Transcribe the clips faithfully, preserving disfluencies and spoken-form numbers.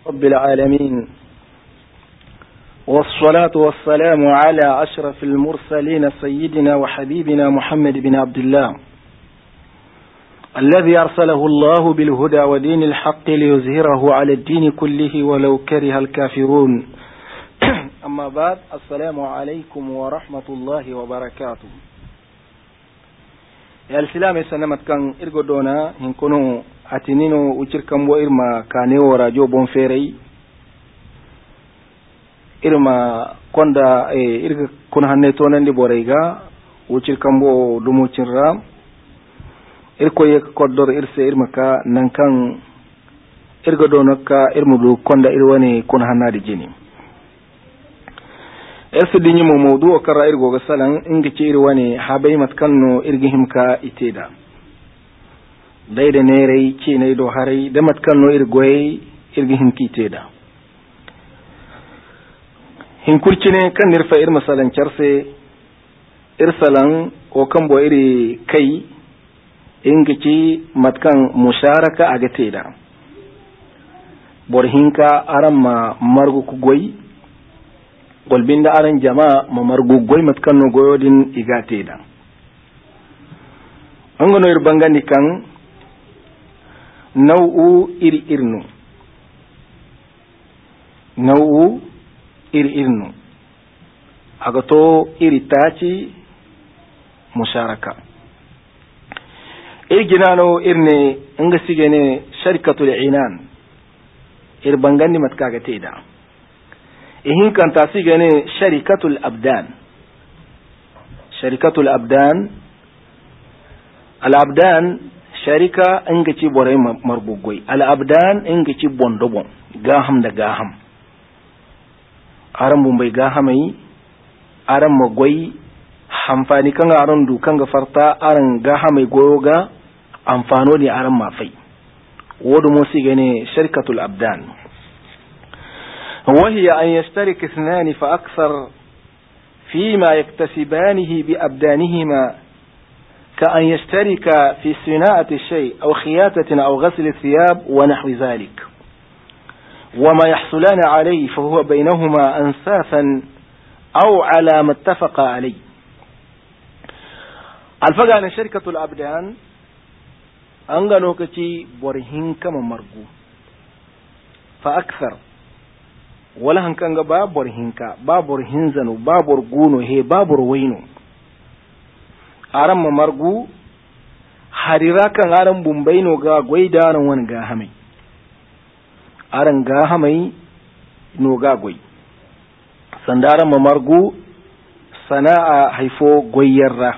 رب العالمين، والصلاة والسلام على أشرف المرسلين سيدنا وحبيبنا محمد بن عبد الله الذي أرسله الله بالهدى ودين الحق ليظهره على الدين كله ولو كره الكافرون. أما بعد، السلام عليكم ورحمة الله وبركاته. يا السلام سنمت كان إرغدونا هنكونو atinino ucirkan bo irma kanewo radio bon ferey irma konda e irga kun hanne to nandi boreyga ucirkan bo dumucirra irko yek koddor irse irma ka nankan irga donaka irmudu konda irwani kun hannadi jini erse dinyi mo mawdu okara irgo ga salan inga ci irwani habay matkanno irgihimka iteda dayda neray ci nay do haray damat kanno irgoy irgi hinkiteda hinkurcine kan nirfa ir masalan charse irsalan o kan bo iri kai ingici matkan musharaka agateda bor hinka aramma margu ku goy golbinda aran jama ma margu goy matkan no goyodin igateda angono ir bangani kan nau'u iri irnu nau'u iri irnu agato iri taci musharaka irginano irne inga sigene sharikatul inan ir bangandi matkaga teda ihin kan ta sigene sharikatul abdan sharikatul abdan al abdan sharika inga ci borai marbugoi al'abdan inga ci bondobon gaham da gaham aran bumbai gahamai aran magwai hamfani kan aran dukan ga farta aran gahamai goyo ga amfano ne aran mafai wadda musu gane sharikatul abdan وهي أن يشترك اثنان فأكثر فيما يكتسبانه بأبدانهما كأن يشترك في صناعة الشيء أو خياطة أو غسل الثياب ونحو ذلك، وما يحصلان عليه فهو بينهما أنسافا أو على ما اتفق عليه. الفقه عن شركة الأبدان أنغنو كتي برهن كما مرغو فأكثر ولا هنكنغ باب برهنكا باب برهنزنو باب برغونو هي باب روينو aran mamargu harira kan aran bumbaino ga goida ran wani ga hamai aran ga hamai no ga goi sandaran mamargu sana'a haifo goyarra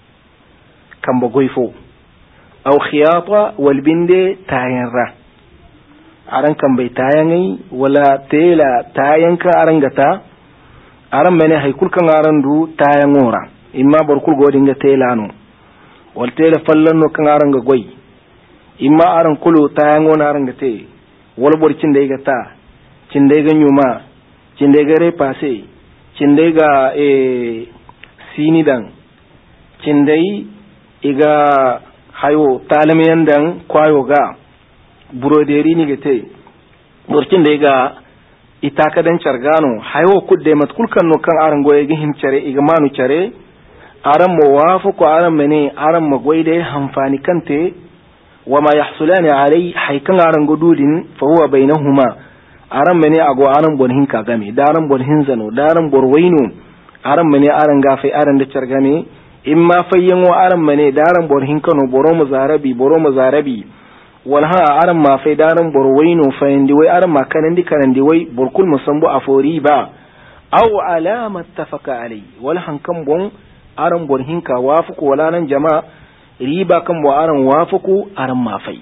kan ba goifo aw khiyata wal binde tayanra aran kan bai tayanai wala tela tayanka aran gata aran mene haikul kan aran du tayangora imma barkul godin ga telano wal tela fallanno kan aranga goy imma aran kulu tayango na aranga te wal borcin da ta cin da ga nyuma cin da ga repase cin da ga e sinidan cin da iga hayo talamiyan dan kwayo ga broderi ni ga te borcin da ga itaka dan chargano hayo kudde matkul kan no kan aran goye ga himcare iga manu care aran muwafiqu aran mene aran magwaide hanfani kante wama yahsulani alai haikan aran gududin fa huwa bainahuma aran mene ago aran bonhin ka game daran bonhin zano daran borwaino aran mene aran gafe aran da chargame imma fayyan wa aran mene daran borhin kano boro mazarabi boro mazarabi walha aran ma fai daran borwaino fayindi wai aran ma kanandi kanandi wai burkul musambu afori ba aw alama tafaka alai wal hankan bon aran borhinka wafuku wala nan jama'a riba kan bo aran wafuku aran mafai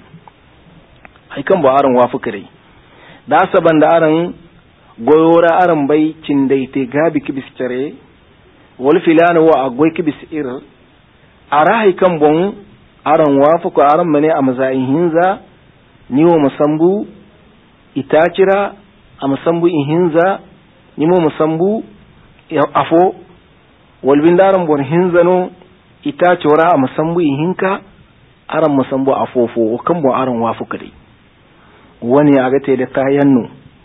ai kan bo aran wafuku dai da saban da aran goyora aran bai cindaite gabi kibis tare wal filana wa agoi kibis ir arai kan bon aran wafuku aran mane a mazayin hinza niwo musambu itacira a musambu ihinza nimo musambu afo walbindaran bon hinzano ita cora a musambu hinka aran musambu afofo kan bo aran wafuka dai wani aga te da tayanno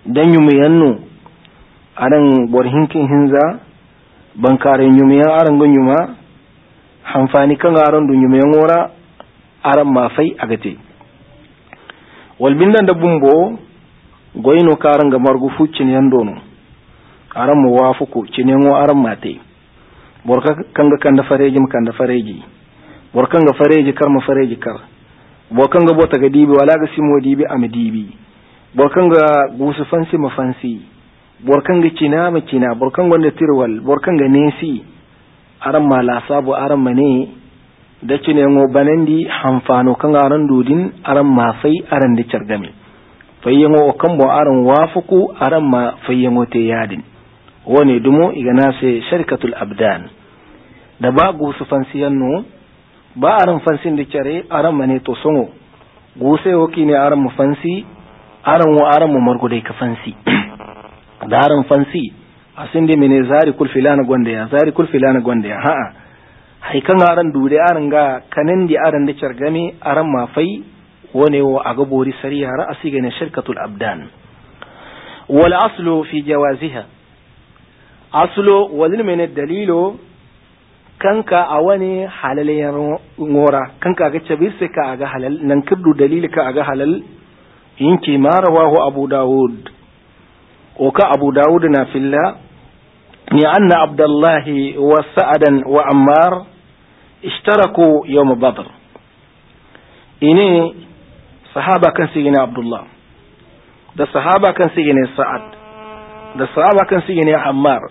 dan yumiyanno aran bor hinkin hinza bankare yumiyan aran gon yuma hanfani kan aran du yumiyan wora aran mafai agate wal bindan da bumbo goyno karanga margu fuccin yandono aran mu wafuku cinengo aran mate borka kanga kanda fareji kanda fareji borkanga fareji karma fareji kar borkanga bota ga dibi wala ga simo dibi am dibi borkanga gusu fansi ma fansi borkanga cina ma cina borkanga wanda tirwal borkanga nesi aran mala sabu aran mane da cinengo banandi hanfano kanga aran dudin aran mafai aran da cargame fayyango o kambo aran wafuku aran ma fayyango te yadin wone dumo igana se sharikatul abdan da ba gusu fansiyanno ba aran fansin da care aran mane to songo guse woki ne aran mu fansi aran wa aran mu margudai ka fansi da aran fansi asinde mene zari kul filana gonde ya zari kul filana gonde ya ha haikan aran dude aran ga kanen di aran da cargame aran ma fai wone wo aga bori sariya ra asiga ne shirkatul abdan wal aslu fi jawaziha aslo wazin mene dalilo kanka a wani halalayen ngora kanka ga cabir sai ka aga halal nan kirdu dalili ka aga halal yinki ma rawahu abu daud o ka abu daud na filla ni anna abdullah wa sa'adan wa ammar ishtaraku yawm badr ini sahaba kan sigine abdullah da sahaba kan sigine sa'ad da sahaba kan sigine ammar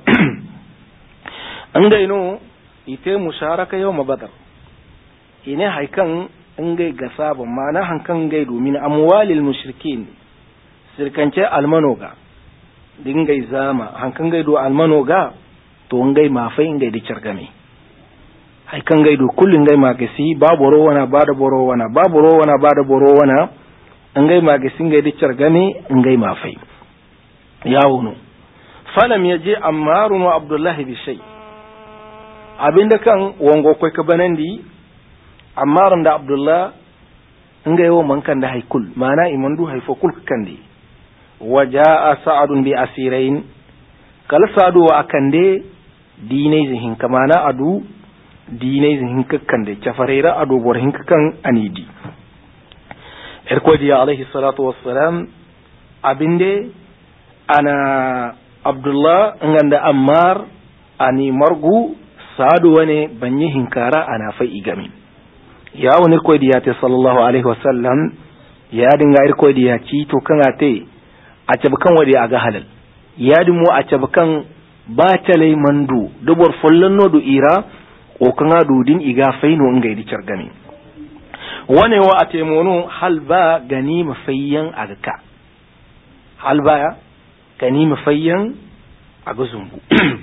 an gaino ite musharaka yawm badr ine haikan ngai gasaba mana hankan ngai domin amwalil mushrikin sirkance almanoga dingai zama hankan ngai do almanoga to ngai mafai ngai da cirgame haikan ngai do kullun ngai magasi babu rowana bada borowana babu rowana bada borowana ngai magasi ngai da cirgame ngai mafai yawuno falam yaji ammar wa abdullah bi shay abinda kan wango kai ka banandi ammar da abdullah ngai wo mankan da haikul mana imandu haifo kul kandi wajaa sa'ad bi asirain kal sa'adu wa akande dinai zihin kamana adu dinai zihin kakkande chafarera adu bor hin kan anidi erkodi alayhi salatu wassalam abinde ana abdullah nganda ammar ani margu sa'adu wane banyi hinkara ana fa igami ya woni erkodi ya te sallallahu alaihi wasallam ya dinga erkodi ya ci to kan ate a cabkan wade aga halal ya dimu a cabkan ba talai mandu dubor follan no du ira o kan adu din iga faino ngai di chargami wane wa atemono halba ganima fayyan agaka halba ganima fayyan aga zumbu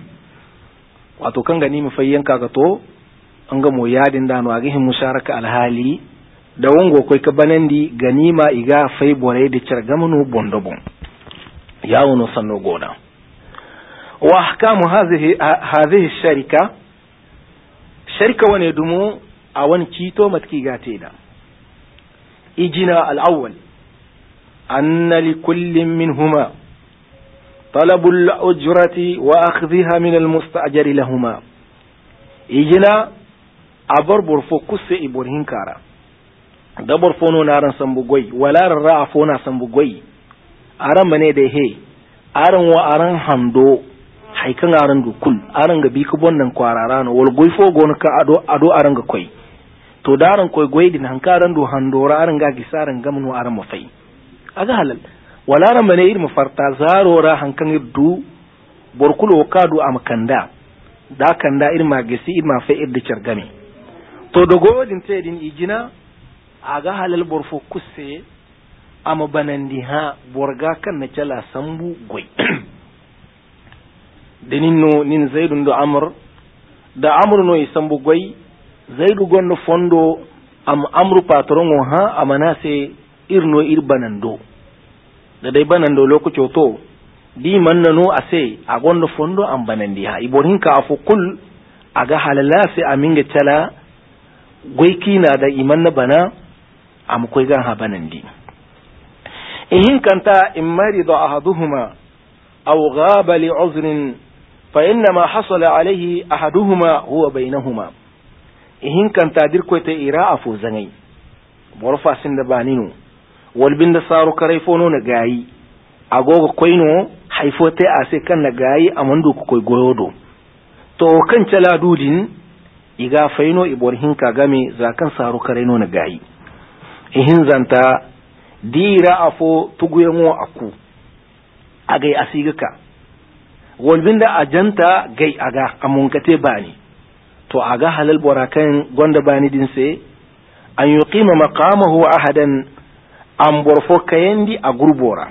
wato kan ganima fayyan kaga to an ga mo yadin da no aga hin musharaka alhali da wongo koy ka banandi ganima iga fay bore di chargamano bondobon yawono sanno goda wa ahkamu hadhihi hadhihi sharika sharika wane dumo a wani kito matki gate da ijina al-awwal anna li kullin minhuma talabu al-ujrati wa akhdhiha min al-musta'jari lahumā ijina abar borfo kusse iborhin kara da borfo no naran sambugoy wala ra'afo na sambugoy aran mane da he aran wa aran hando haikan aran du kul aran ga biku bonnan kwarara no wal goyfo gon ka ado ado aran ga koi to daran koi goy din hankaran du handora aran ga gisaran gamnu aran mafai aga halal wala aran mane ir mafarta zarora hankan du borkulo kadu amakanda da kanda ir magisi ir ma fa ir da chargami to dogo din te din ijina aga halal borfo kusse ama banandi ha borga kan na cala sambu goy denin no nin zaidun do amr da amr no sambu goy zaidu gonno fondo am amru patron ha amana se irno ir banando da dai banando lokaci to di mannano ase a gonno fondo am banandi ha iborin ka afu kul aga halala se aminga cala goy kina da imanna bana am koy gan ha banandi ihin kanta in marida ahaduhuma aw ghaba li uzrin fa inna ma hasala alayhi ahaduhuma huwa bainahuma ihin kanta dirkoyte ira afu zangai borfa sinda baninu walbinda saru karai fono na gayi agogo koino haifote ase kan na gayi amandu ko koy goyodo to kan cala dudin iga faino iborhin ka game zakan saru karai no na gayi ihin zanta dira afo tuguyemo aku agai asigaka walbinda ajanta gai aga amunkate bani to aga halal borakan gonda bani dinse an yuqima maqamahu ahadan an borfo kayendi a gurbora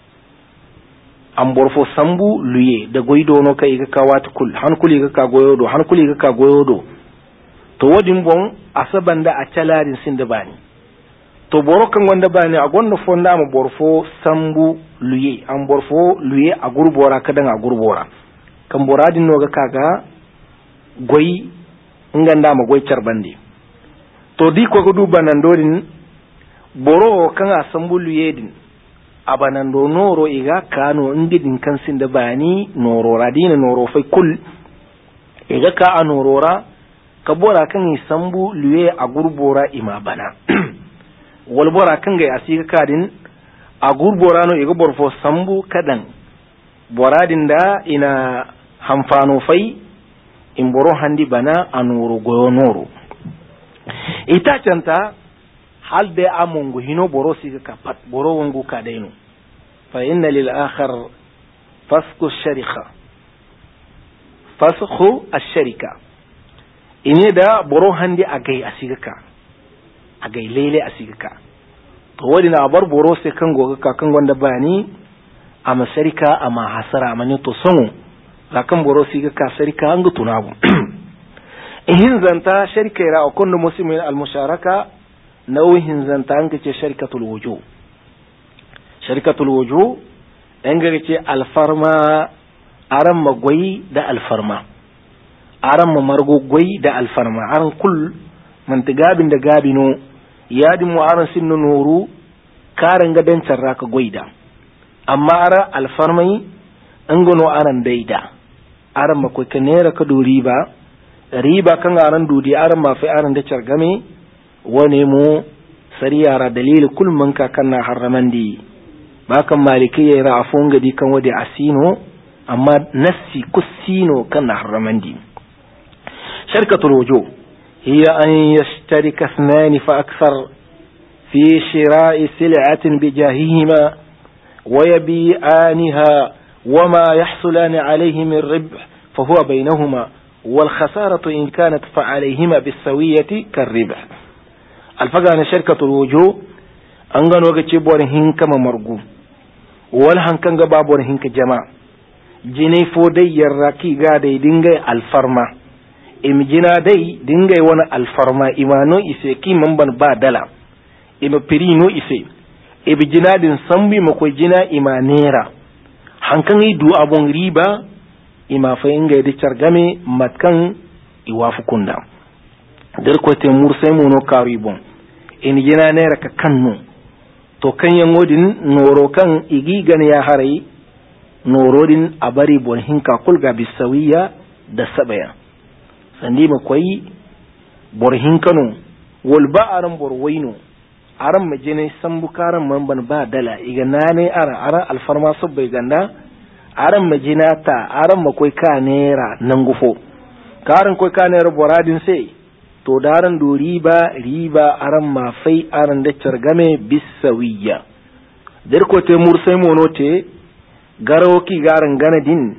an borfo sambu luye da goido no kai ga kawata kul hankuli ga ka goyodo hankuli ga ka goyodo to wadin bon asabanda a calarin sinda bani to borokan wanda bani a gonda fonda mu borfo sambu luye an borfo luye a gurbora kadan a gurbora kan boradin no ga kaga goyi nganda ma goy charbande to di ko gudu banandorin boro kan asambulu yedin abanando noro iga kano indidin kan sinda bani noro radina noro fai kul iga ka anorora ka bora kan isambu luye a gurbora ima bana wal bora kan ga asika kadin a gurbora no iga borfo sambu kadan boradin da ina hamfano fai in boro handi bana anoro goyo noro ita canta hal de amungu hino boro siga kapat boro wangu kadaino fa inna lil akhar fasqu sharika fasqu ash-sharika ine da boro handi agai asigaka agai lele asigaka to wadi na bar boro sai kan goga ka kan gonda bani ama sharika ama hasara amani to songo lakan boro siga ka sharika angu tunabu ihin zanta sharika ira kullu muslimin al-musharaka nauhin zanta an kace sharikatul wujuh sharikatul wujuh an gace alfarma aran magwai da alfarma aran mamargo gwai da alfarma aran kul mantigabin da gabino yadin mu aran sinnu nuru karan gadan sarraka gwaida amma ara alfarmai an gano aran daida aran makwai kanera ka do riba riba kan aran dudi aran mafi aran da chargame wane mu sariyara dalili kulman ka kanna harramandi bakan maliki ya rafon gadi kan wadi asino amma nassi kusino kanna harramandi sharkatul wujuh hiya an yashtarika ithnan fa akthar fi shira'i sil'atin bijahihima wa yabi'anha wama yahsulani alayhi min ribh fa huwa baynahuma wal khasaratu in kanat fa alayhima bisawiyati karribh alfaga na sharkatul wujuh an gano ga ce borin hinka mamargu wal hankan ga babor hinka jama'a jinai fo dai yarraki ga dai dingai alfarma imjina dai dingai wani alfarma imano ise ki mamban ba dala ima pirino ise ibjina din sambi mako jina imanera hankan yi du abun riba ima fa inga da chargame matkan iwafu kunda der ko te mursai mono karibon in jina nera ka kanno to kan yangodin noro kan igi gan ya harai norodin abari bon hinka kulga bisawiya da sabaya sandi makwai bor hinkano wal ba'aran bor waino aran majine sambu karan mamban ba dala iga nane ara ara alfarma subbai ganda aran majina ta aran makwai ka nera nangufo karan koi ka nera boradin sai to daran do riba riba aran mafai aran da cargame bisawiya der ko te mursai monote garawo ki garan ganadin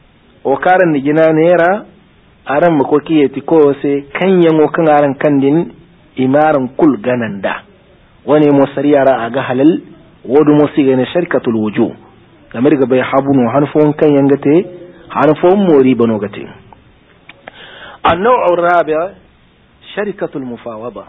o karan ni gina nera aran makoki yati ko se kanyan o kan aran kandin imaran kul gananda wani mo sariyara aga halal wodu mo sigane sharikatul wujuh kamar ga bai habunu hanfon kanyan gate hanfon mori bano gate an-naw'u ar-rabi' sharikatul mufawada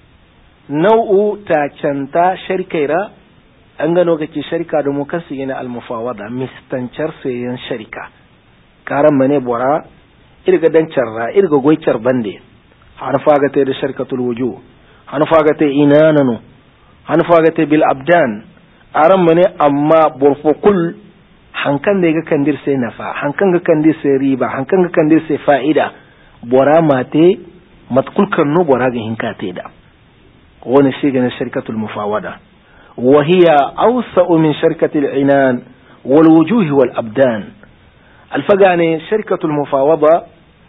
nau'u ta canta sharikaira an gano gace sharika da mukassi yana al-mufawada mistancar sayan sharika karan mane bora irga dan charra irga goicar bande har faga ta da sharikatul wujuh han faga ta inananu han faga ta bil abdan aran mane amma borfo kul hankan da ga kandir sai nafa hankan ga kandir sai riba hankan ga kandir sai fa'ida bora mate matkul kanno bora ga hinka te da wani shi ga shirkatul mufawada wa hiya awsa'u min shirkatil inan wal wujuh wal abdan alfagane shirkatul mufawada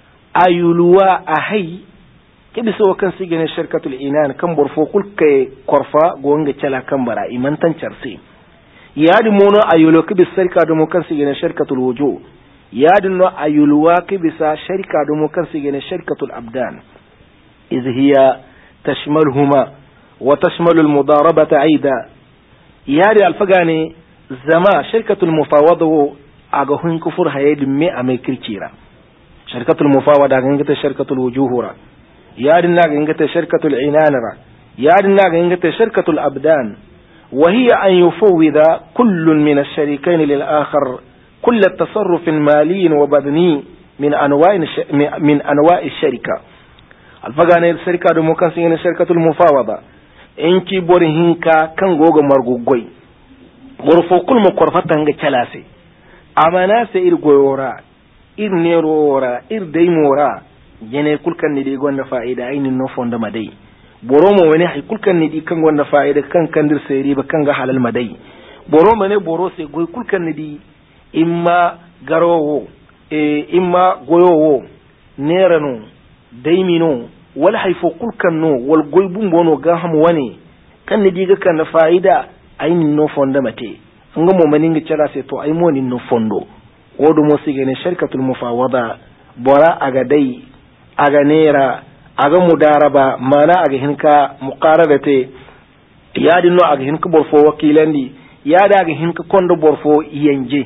ayulwa ahay kibiso kan shi ga shirkatul inan kan borfo kul kai korfa gonga cala kan bara imantan charsi yadi mono ayulo kibis shirka da mu kan shi ga shirkatul wujuh yadi no ayulwa kibisa shirka da mu kan shi ga shirkatul abdan إذ هي تشملهما وتشمل المضاربة أيضا ياري الفقاني زما شركة المفاوضة أغهن كفر هيد مئة ميكريكيرا شركة المفاوضة أغنغت شركة الوجوه ياري ناغنغت شركة العنان ياري ناغنغت شركة الأبدان وهي أن يفوض كل من الشريكين للآخر كل التصرف المالي وبدني من أنواع من أنواع الشركة alfagane shirka da mukan sun yi shirkatul mufawada in ki bori hinka kan goga margugoi gorfo kul mu korfatan ga calase amana se ir goyora ir nerora ir daimora gene kulkan ni di gonda fa'ida ainin no fonda madai boromo wani hay kulkan ni di kan gonda fa'ida kan kandir sai riba kan ga halal madai boromo ne boro sai goy kulkan ni di imma garowo e imma goyowo nerano daimino wal haifo kulkan no wal goybun bono ga ham wane kan ni diga kan fa'ida ayin no fonda mate nga mo manin ga cala sai to ay mo ni no fondo wodo mo sige ne shirkatul mufawada bora aga dai aga nera aga mudaraba mana aga hinka muqaradate yadi no aga hinka borfo wakilandi yada aga hinka kondo borfo yanje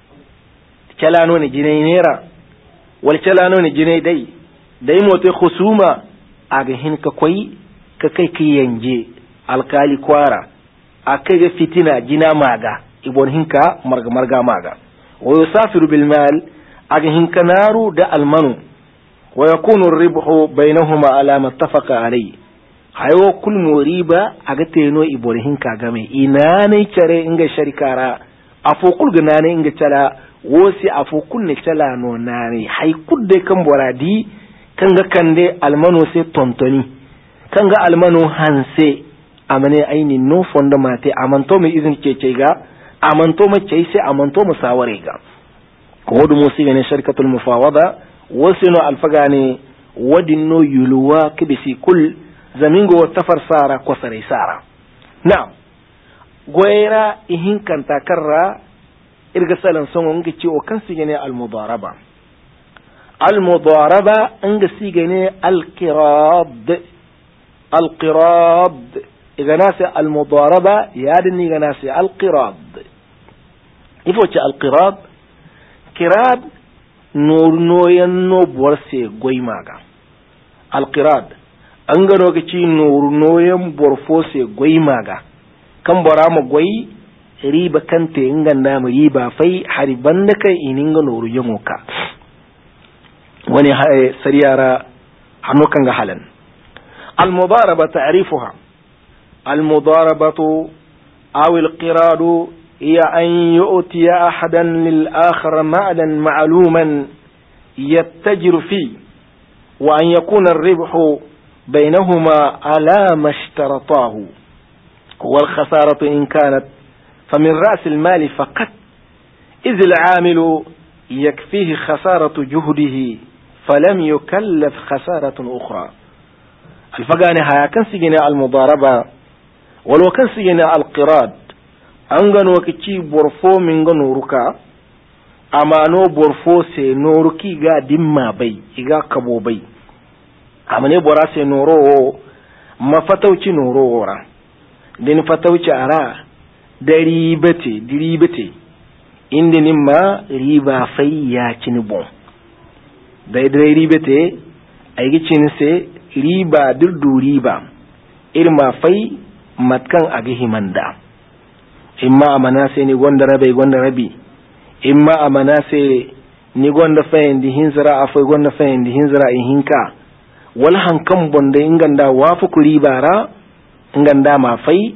cala no ni jinay nera wal cala no ni jinay dai dai mote khusuma aga hinka koy ka kai kiyanje alkali kwara akai ga fitina jina maga ibon hinka marga marga maga wa yusafiru bil mal aga hinka naru da almanu wa yakunu ar-ribhu bainahuma ala ma ittafaqa alai hayo kul muriba aga teno ibon hinka game ina ne cire inga sharikara afo kul gana ne inga cala wosi afo kul ne cala no nani hay kudde kan boradi kanga kande almano sai tontoni kanga almano hanse amane aini no fonda mate amanto mai izin cece ga amanto mai cece sai amanto musaware ga kodu musi ne shirkatul mufawada wasino alfagane wadinno yulwa kibisi kul zamingo tafar sara ko sare sara na goyera ihin kanta karra irga salan songo ngi ci o kan sigene al mudaraba al mudaraba ngi sigene al qirad al qirad إغناسي المضاربة يادني إغناسي القراد إفوش القراد كراد نور نوين بورسي غوي ماغا القراد أنغنو كي نور نوين بورفوسي غوي ماغا كم برام غوي ريبا كنتي إنغن نام ريبا في حريبانك إنغن نور يموكا وني هاي سريارة حنوكا حالا المضاربة تعريفها المضاربة أو القراد هي أن يؤتي أحدا للآخر مالا معلوما يتجر فيه وأن يكون الربح بينهما على ما اشترطاه والخسارة إن كانت فمن رأس المال فقط إذ العامل يكفيه خسارة جهده فلم يكلف خسارة أخرى الفقاني هيا كان سجن المضاربة ولو كان سينا القراد أنغن وكتي بورفو من نوركا أما نو بورفو سي نوركي غا دمما بي إغا كبو بي أما ني بورا سي نورو ما فتوشي نورو ورا دين فتوشي أرا دريبتي دريبتي إندي نما ريبا في ياتي نبون داي دريبتي أيجي تشينسي ريبا دردو ريبا إرما في matkan agi himanda imma amana sai ni gonda rabe gonda rabi imma amana sai ni gonda fayin hinzira afai gonda fayin hinzira in hinka wal hankan bonde inganda wafu kuri bara inganda ma fai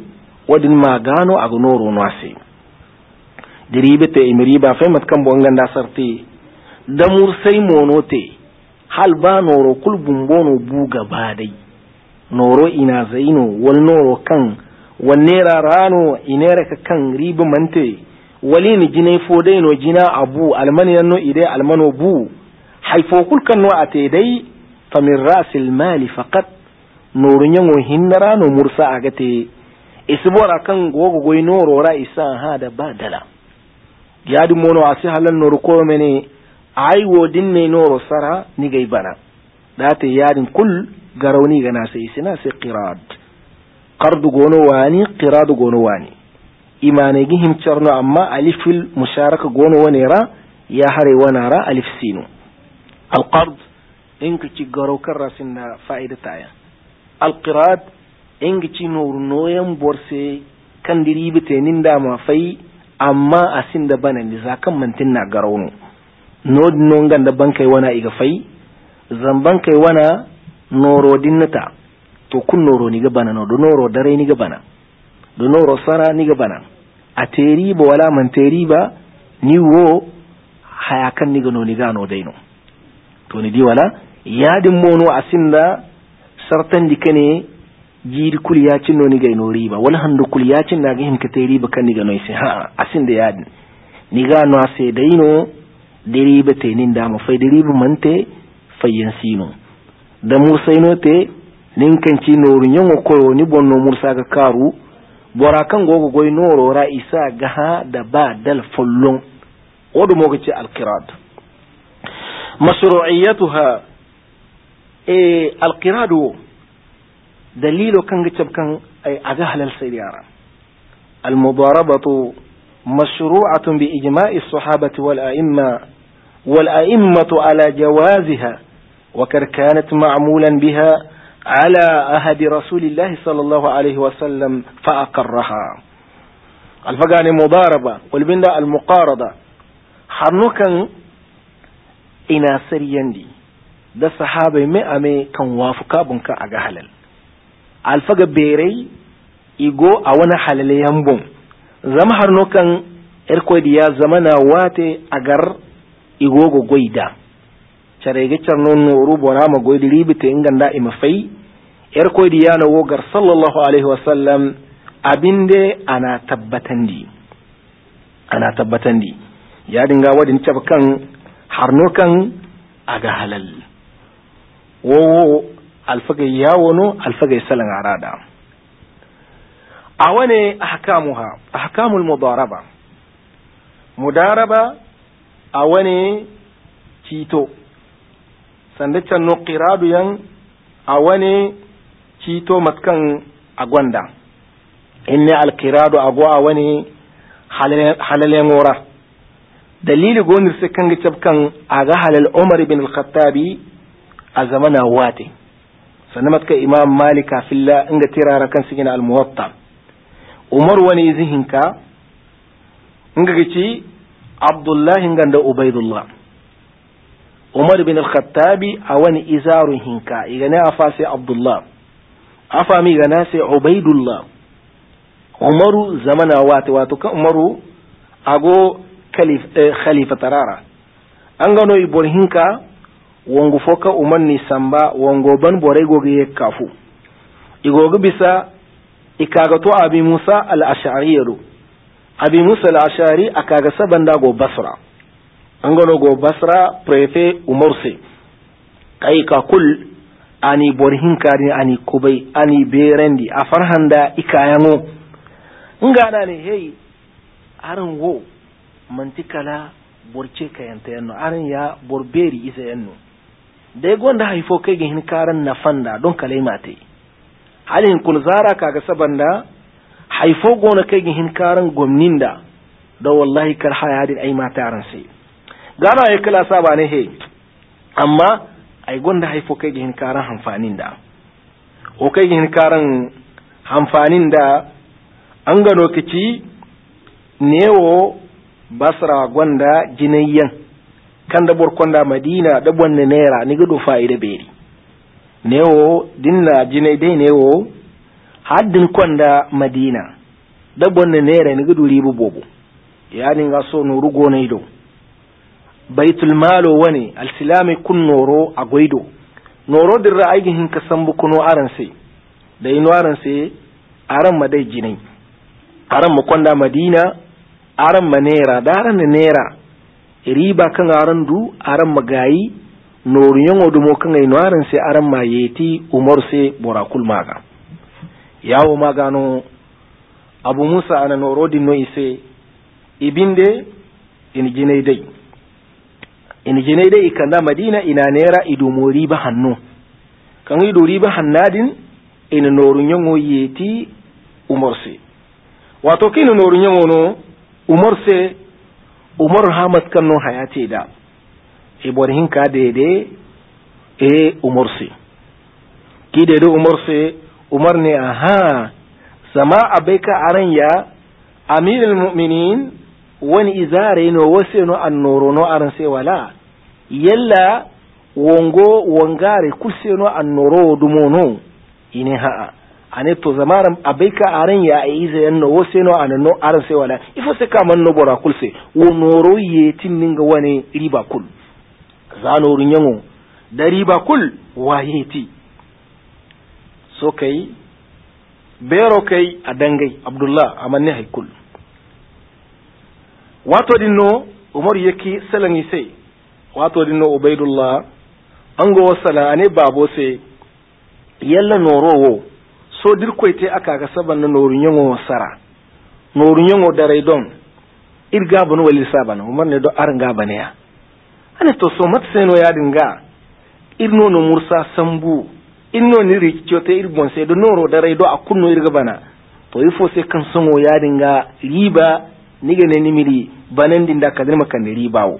wadin ma gano aga noro no ase diribe te imriba fay mat kan bonga nda sarti da mursai monote hal ba noro kul bumbono buga badai noro ina zaino wal noro kan wannera rano inera ka kan riba mante walini jinai fodai no jina abu almani yanno ide almano bu haifo kul kan no ate dai famin rasil mali faqat noro nyango hinnara no mursa agate isbora kan gogo goy noro ra isa hada badala yadi mono asi halal noro ko mene ay wodin ne noro sara ni gay bana date yadin kul garawni gana sai sina sai qirad qard gono wani qirad gono wani imane gihim charno amma alifil musharaka gono wanera ya hare wanara alif sinu al qard inki ci garaw karasin na fa'ida taya al qirad ingi ci nor noyan borse kandiri bite ninda ma fai amma asinda bana ni zakan mantin na garawno nod non ganda bankai wana iga fai zamban kai wana noro dinnata to kun noro ni ga bana no do noro dare ni ga bana do noro sara ni ga bana a teri ba wala man teri ba ni wo hayakan ni ga no ni ga no daino to ni di wala yadin mono asinda sartan dikane jiri kuliyacin no ni ga no riba wala hando kuliyacin na ga himka teri ba kan ni ga no sai ha asinda yadin ni ga no sai daino diriba tenin da ma fai diriba mante fayyan sino da musa ino te ninkan ci noru nyango koyo ni bonno mursa ga karu bora kan gogo goy noro ra isa gaha da ba dal follon odo mo ci al-qirad mashru'iyatuha e al-qirad dalilo kan gicab kan ay aga halal sayyara al-mudarabatu mashru'atun bi ijma'i as-sahabati wal a'imma wal a'immatu ala jawazha وكر كانت معمولا بها على أهد رسول الله صلى الله عليه وسلم فأقرها الفقاني مضاربة والبندا المقارضة حرنوكا إنا سريان دي ده صحابة مئة كان وافقا بنكا أغا حلال الفقا بيري إيغو أونا حلال ينبون زم حرنوكا إركو ديا زمنا واتي أغر إيغو غويدا carege carnon noru bonama goydi ribite inganda ima fay er koydi yana wogar sallallahu alaihi wasallam abinde ana tabbatandi ana tabbatandi ya dinga wadin cabkan harno kan aga halal wo alfaga yawono alfaga salan arada awane ahkamuha ahkamul mudaraba mudaraba awane cito sanda canno qiradu yan awane cito matkan agwanda inne al qiradu agwa awane halalen ngora dalili gonir se kanga cabkan aga halal umar ibn al-khattabi a zamana wate sanda matka imam malika filla inga tirara kan sigina al-muwatta umar wani zihinka inga gici abdullahi nganda ubaidullah umar bin al-khattabi a wani izarun hinka igane afa sai abdullah afa mi gana sai ubaidullah umaru zamana wata wato kan umaru ago khalif eh, khalifa tarara an gano ibor hinka wongu foka umar ni samba wongo ban borai goge kafu igogo bisa ikaga to abi musa al-ash'ari abi musa al-ash'ari akaga sabanda go basra an gano go basra prefe umarse kai ka kul ani borhin kari ani kubai ani berendi a farhanda ikayango ngana ne hey aran wo mantikala borce kayanta yanno aran ya borberi isa yanno dai gonda haifo kai ga hin karan na fanda don kalaimate halin kun zara kaga sabanda haifo gona kai ga hin karan gomninda da wallahi kar hayadin ai mata aran sai gana ya kala saba ne he amma ai gonda haifo kai gihin karan hamfanin da o kai gihin karan hamfanin da an gano kici newo basra gonda jinayyan kan da borkonda madina da bonne naira ni gudu fa'ida beri newo dinna jinai dai newo haddin konda madina da bonne nera ni gudu ribu bobo yani ga so no rugo ne do baitul malo wani alsilami kun noro a goido noro din ra'ayi hin ka sambu kuno aran sai da ino aran sai aran madai jinai aran mu konda madina aran manera da aran nera riba kan aran du aran magayi noru yango dumo kan ino aran sai aran mayeti umar sai borakul maga yawo magano abu musa ana noro din no ise ibinde in jinai dai in jinai dai ikanda madina ina nera idumo riba hannu kan ido riba hannadin ina norun yango yeti umorse wato kinu norun yango no umorse umar hamad kanno hayate da iborhin ka dede e umorse ki dede umorse umar ne aha sama abaika aranya amirul mu'minin wani izare no wase no annoro no aran sai wala yalla wongo wongare kulse no annoro dumono ine ha ane to zamaran abaika aran ya ize yanno wase no anno aran sai wala ifo se kaman no bora kulse wonoro yetin ninga wani riba kul zanorun yango da riba kul wayeti so kai bero kai adangai abdullah amanne haykul wato dinno umar yake salan sai wato dinno ubaidullah ango wasala ane babo sai yalla norowo so dirkoite aka ga saban na norun yango sara norun yango dare don irga banu wali saban umar ne do aranga bane ya ane to so mat seno ya dinga irno no mursa sambu inno ni rikiote irbon sai do noro dare do akunno irga bana to ifo sai kan songo ya dinga riba niga ne nimiri banan din da kadir makan ribawo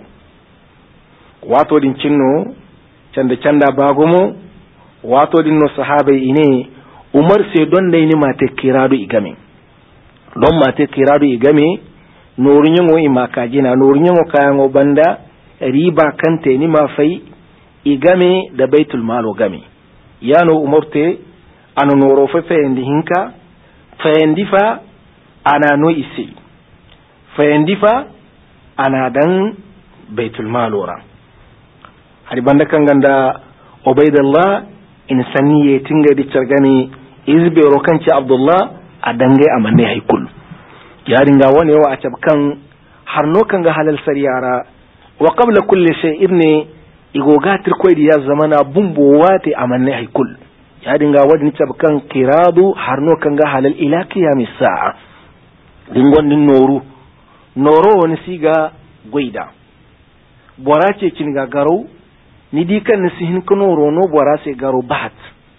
wato din cinno canda canda bagomo wato din no sahabai ine umar sai don dai ni mate kirado igame don mate kirado igame norun yango imakaje na norun yango kayango banda riba kante ni mafai igame da baitul malo game yano umarte anu noro fa fendi hinka fendi fa ana no isi fendi fa ana dan baitul malora hari banda kan ganda ubaidullah in saniye tinga di chargani izbe rokanci abdullah a dangai amanne haikul yarin ga wani wa a tabkan har no kan ga halal sariyara wa qabla kulli shay'in ne igogatir koy di ya zamana bumbo wate amanne haikul yarin ga wani tabkan kiradu har no kan ga halal ila qiyamis sa'a dingon din noru noro wani siga goida bora ce cin ga garau ni di kan nisihin kuno rono bora sai garo bat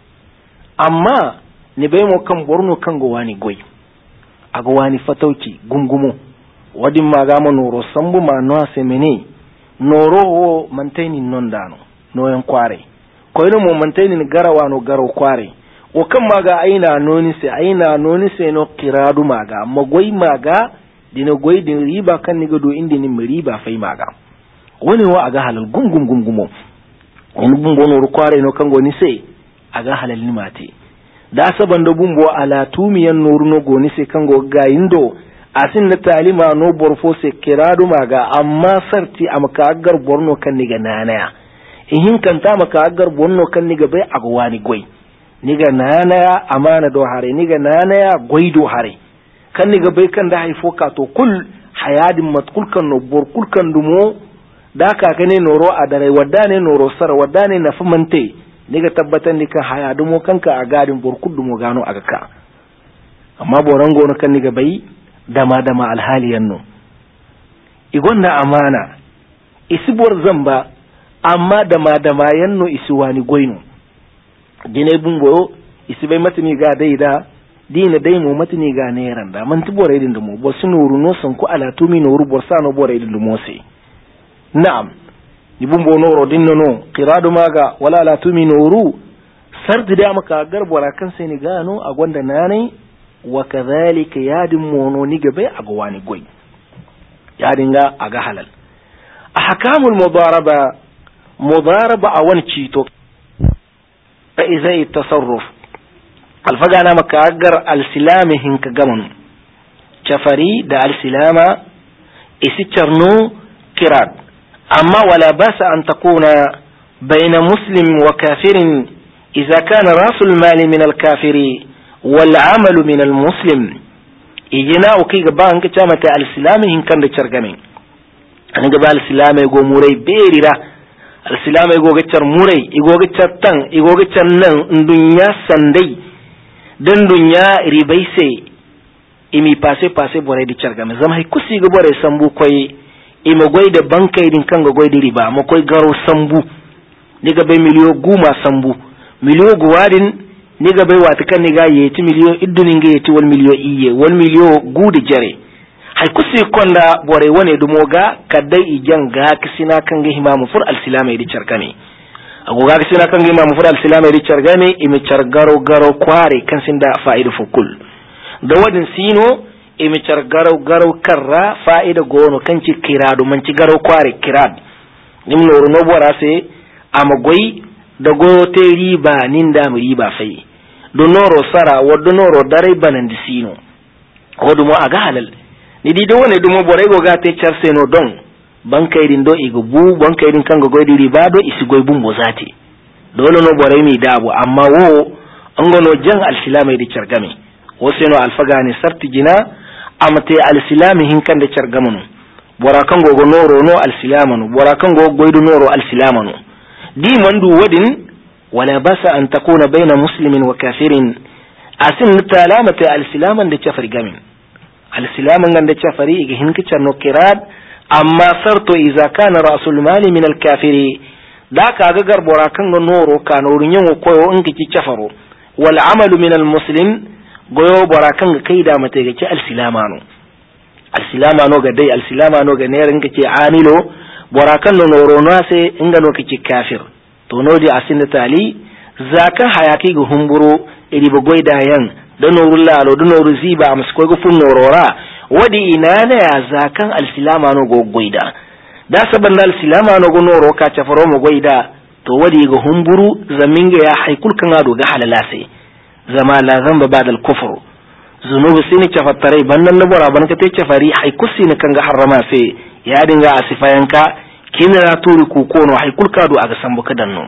amma ni bai mo kan borno kan go wani goy aga wani fatauci gungumo wadin magama noro sambu ma no asemene noro wo mantaini nondano no yan kware ko ino mo mantaini garawa no garo kware o kan maga aina noni se aina noni se no kiradu maga magoy maga dina goy din riba kan ni gado indi ni riba fai maga wani wa aga halal gungum gungumo wani bumbo no kware no kan goni se aga halal ni mate da saban da bumbo ala tumiyan noru no goni se kan go gayindo asin na talima no borfo se kiradu maga amma sarti amka agar borno kan ni ga nanaya in kan ta maka agar borno kan ni ga bai agwani goy ni ga nanaya amana do hare ni ga nanaya goy do hare kan ni ga bai kan da haifo ka to kul hayadin matkul kan no bor kul kan dumo da ka gane noro a dare wadda ne noro sar wadda ne na fumante ni ga tabbatan ni kan haya dumo kanka a gadin bor kul dumo gano aga ka amma boran gono kan ni ga bai dama dama alhaliyan no igonda amana isi bor zamba amma dama dama yanno isi wani goyno dine bumbo isi bai matini ga daida dina dai mu matini ga ne randa man tibore din dumo bo sunuru no san ku ala tumi no ru borsa no bore din dumo se na'am ni bumbo no ro din no qiradu maga wala la tumi no ru sardi da maka garbora kan sai ni gano a gonda nane wa kadhalika yadin mono ni gabe a gwani goy yadin ga aga halal ahkamul mudaraba mudaraba a wani cito fa izai tasarruf alfagana maka agar alsilamihin ka gaman cafari da alsilama isi carno kirad amma wala basa an takuna bayna muslim wa kafirin idza kana rasul mali min al kafiri wal amalu min al muslim ijina o kiga ba an kaca mata alsilama hin kan da cargame an ga ba alsilama go murai berira alsilama go gacar murai igo gacar tan igo gacar nan dunya sandai dan dunya ribai sai imi pase pase bore di cargame zama hay kusi go bore sambu koy imi goy da bankai din kan go goy di riba mo koy garo sambu niga bay miliyo guma sambu miliyo guwadin niga bay wata kan niga yeti miliyo iddunin ga yeti wal miliyo iye wal miliyo gudu jare hay kusi konda bore wone dumoga kadai ijan ga kisina kan ga himamu fur alsilama di cargame agoga kisina kan ga himamu fur alsilama di cargame imi cargaro garo kware kan sinda fa'idu fukul da wadin sino imicar garau garau karra fa'ida gono kanci kiradu manci garau kware kirad nim noru no bora se amagoi da gote riba ninda mu riba fai do noro sara wado noro dare banandi sino wodu mo aga halal ni di do wone do mo bore go gate charse no don bankay din do igo bu bankay din kanga goydi riba do isi goy bumbo zati dole no bore mi dabo amma wo angono jang al-islamai di chargami waseno alfagani sarti jina amate al-islami hinkan da cargamanu borakan gogo noro no al-islamanu borakan gogo goydu noro al-islamanu di mandu wadin wala basa an takuna baina muslimin wa kafirin asin talamate al-islaman da cafari gamin al-islaman gan da cafari ga hinka carno kirad amma sarto iza kana rasul mali min al-kafiri da ka ga gar borakan go noro kanorin yin koyo in kici cafaro wal amalu min al-muslim goyo borakan ga kaida mate ga ci al-silamano al-silamano ga dai al-silamano ga ne ringa ce amilo borakan no noro na sai inga no kici kafir to nodi asin tali zaka hayaki ga humburo iri ba goida yan da norul lalo da noru ziba amsko ga fun norora wadi ina ne ya zakan al-silamano go goida da saban al-silamano go noro ka cafaro mo goida to wadi ga humburu zaminga ya haikul kan ado ga halalase zama la zamba ba'da al-kufr zunubi sini cafattare bannan na bora ban ka te cafari haikusi ne kan ga harrama sai ya dinga asifayanka kinira turi ku kono haikul kado aga sambu kadanno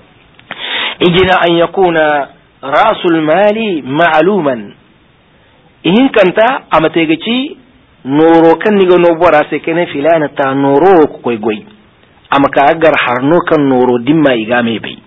ijina an yakuna rasul mali ma'luman ihin kanta amategaci noro kan niga no bora sai kene filana ta noro ku koy goy amaka agar harno kan noro dimma igame bai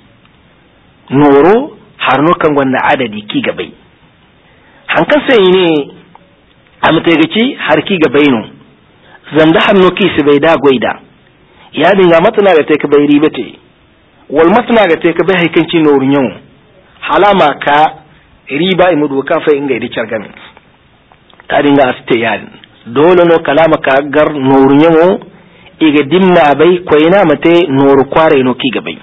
noro harno kan wanda adadi ki gabai hankan sai ne amategaci har ki gabai no zanda hanno ki su bai da goida ya dinga matana ga take bai ribate wal matana ga take bai haikanci norun yau halama ka riba imudu ka fa inga idi chargan ta dinga aste yan dole no kalama ka gar norun yau iga dimma bai koina mate noru kware no ki gabai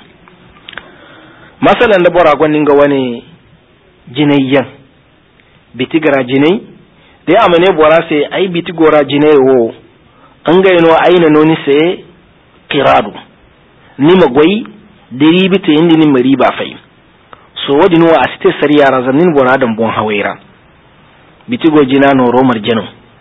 masalan da bora gwanin ga wani jinayyan bitigara jinai da amane bora sai ai bitigora jinai wo an ga yano aina noni sai kiradu ni magwai diri bita indi ni mari ba fai so wadi no asite sariya razanin bona dan bon hawaira bitigo jina no romar jano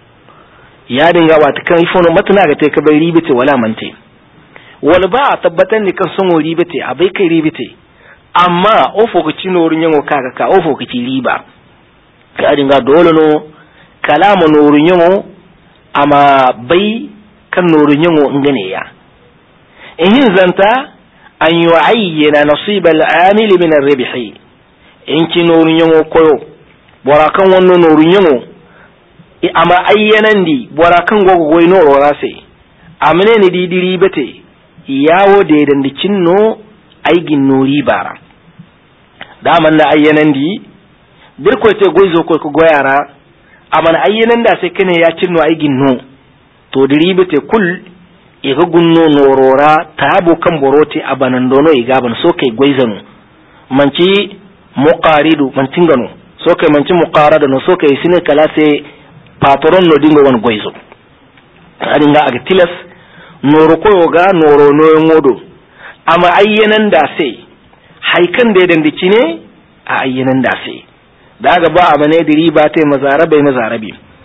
ya dinga wata kan ifono matuna ga te ka bai ribite wala mante wal ba tabbatan ni kan son ribite abai kai ribite amma ofo ku ci norun yango kaga ka ofo ku ci riba ka dinga dole no kalama norun yango ama bai kan norun yango ngane ya in zanta an yu'ayyana nasib al-amil min ar-ribhi in ci norun yango koyo bora kan wannan norun yango ama ayyanan di bora kan gogo goy noro rase amene ni didiri bate yawo de dan di cinno aigin nori bara daman na ayyanan di bir ko te goizo ko ko goyara amana ayyanan da sai kene ya cinno aigin no to diri bate kul e ga gunno norora tabo kan boroti abanan dono e gaban so kai goizano manci muqaridu mantingano so kai manci muqarada no so kai sine kala sai patron no dingo won goizo adinga aga tilas noro ko ga noro no ngodo ama ayyanan da sai haikan da dan dici ne a ayyanan da sai daga ba amane diri ba tai mazarabe mazarabi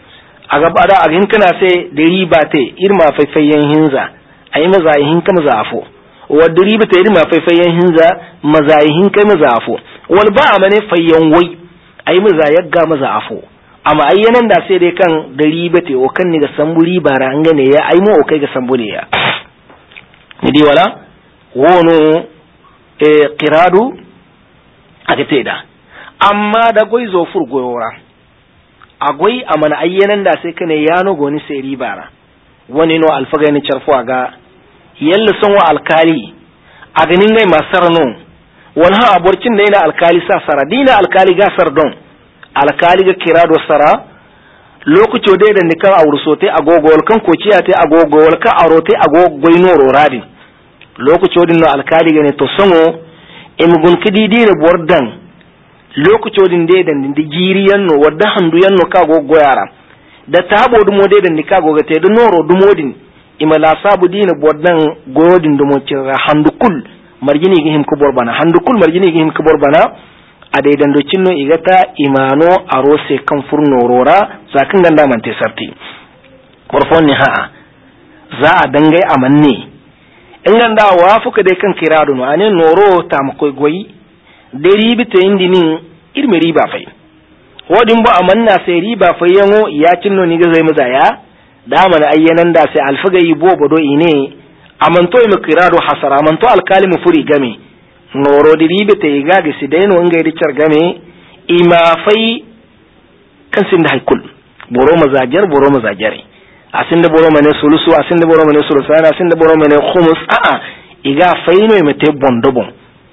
aga bada aga hinkana sai da riba te irma faifayyan hinza ayi mazayi hinka mazafo wadda riba te irma faifayyan hinza mazayi hinka mazafo wal ba amane fayyan wai ayi mazayar ga mazafo amma ayyanan da sai dai kan da riba te o kan ni ga sambu riba ra an gane ya ayi mu o kai ga sambu ne ya ni di wala wono e qiradu aga te da amma da goi zo furgoyora agwai a mana ayyanan da sai kane yano goni sai ribara wani no alfaga ni charfo aga yalla son wa alkali a ganin gai masar non wani ha aborcin da yana alkali sa sara dina alkali ga sardon alkali ga kirado sara lokaci dai da nikan aurso tai agogol kan kociya tai agogol ka aro tai agogoi no roradin lokaci din no alkali ga ne to songo em gun kididi da bordan lokacin da da da jiriyan no wadda handu yanno kago goyara da tabo dumo da da kago ga te da noro dumo din imala sabu dina boddan godin dumo cira handu kul marjini ga him ko borbana handu kul marjini ga him ko borbana a dai dan do cinno igata imano arose kan furno rora zakin ganda man te sarti korfon ni ha za a dangai amanne in ganda wafuka dai kan kirado no ane noro ta makoi goyi da ribi ta indi nin irme riba fai wadin ba amanna sai riba fai yango ya cinno ni ga zai maza ya da mana ayyanan da sai alfagai bo bodo ine amanto mi kirado hasara amanto alkalimu furi game noro di ribi ta iga ga sidaino inga yi car game ima fai kan sin da haikul boro mazajar boro mazajar asin da boro mane sulusu asin da boro mane sulusana asin da boro mane khumus a a iga fai no mi te bondobon